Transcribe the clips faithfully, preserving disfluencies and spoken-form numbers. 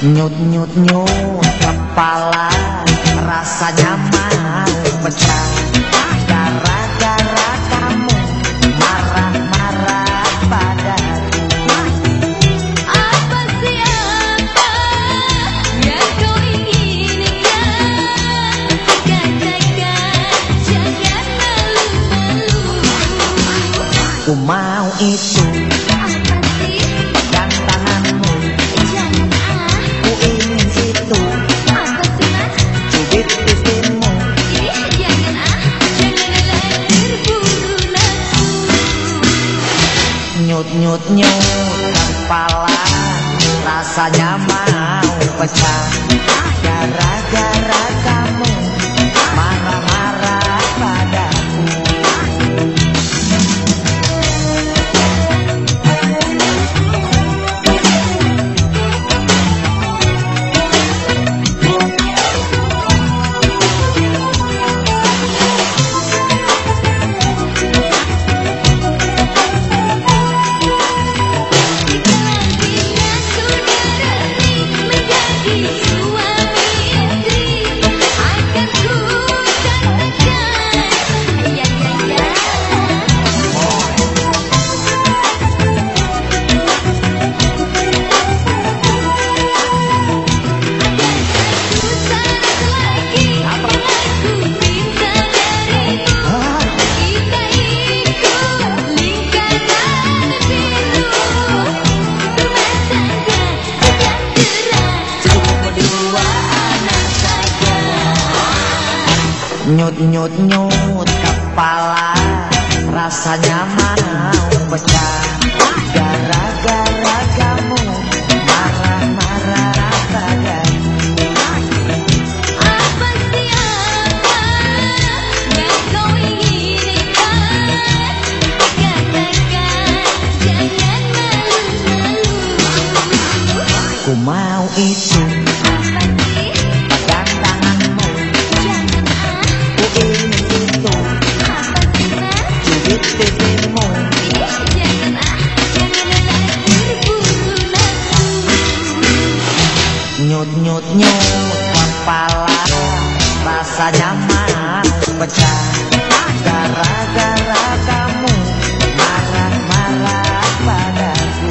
Nyut-nyut-nyut kepala, rasanya mau pecah. Gara-gara kamu marah-marah padaku. Apa siapa yang kau inginkan? Katakan jangan malu-malu. Ku mau itu Apa sih? gantanganmu, Jangan ah. ku ingin itu Apa sih mas? cubit pipimu. Ih, jangan ah. Janganlah terburu nafsu. Nyut-nyut-nyut kepala, rasanya mau pecah. Gara-gara kamu marah-marah padaku. Bila sudah resmi menjadi suami istri, akan ku katakan ya ya ya. Satu syarat lagi yang aku minta darimu, kita ikut lingkaran biru. Rumah tangga sejahtera, cukup berdua anak saja. Nyut-nyut-nyut kepala, rasanya mau pecah. Gara-gara kamu marah-marah padaku. Apa siapa yang kau inginkan? Katakan jangan malu-malu. Ku mau itu Apa sih? gantanganmu, Jangan ah. ku ingin itu Apa sih mas? cubit pipimu. Ih, jangan ah. Janganlah terburu nafsu. Nyut-nyut-nyut kepala, rasanya mau pecah. Gara-gara kamu marah-marah padaku.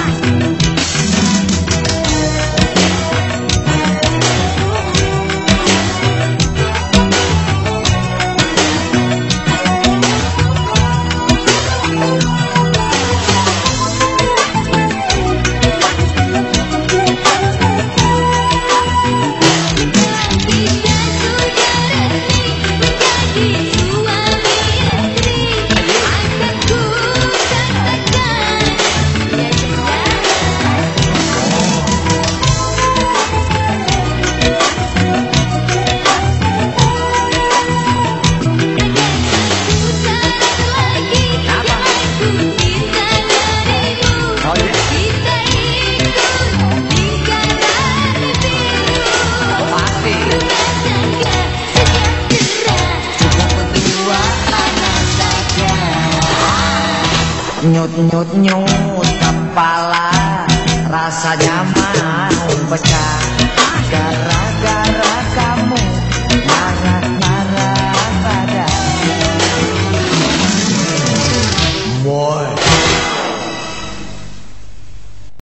Bila sudah resmi menjadi suami istri, akan ku katakan ya ya ya. Satu syarat lagi yang aku minta darimu, Oh ya, kita ikut lingkaran biru. pasti Rumah tangga sejahtera, cukup berdua anak saja. Nyut-nyut-nyut kepala, rasanya mau pecah. Gara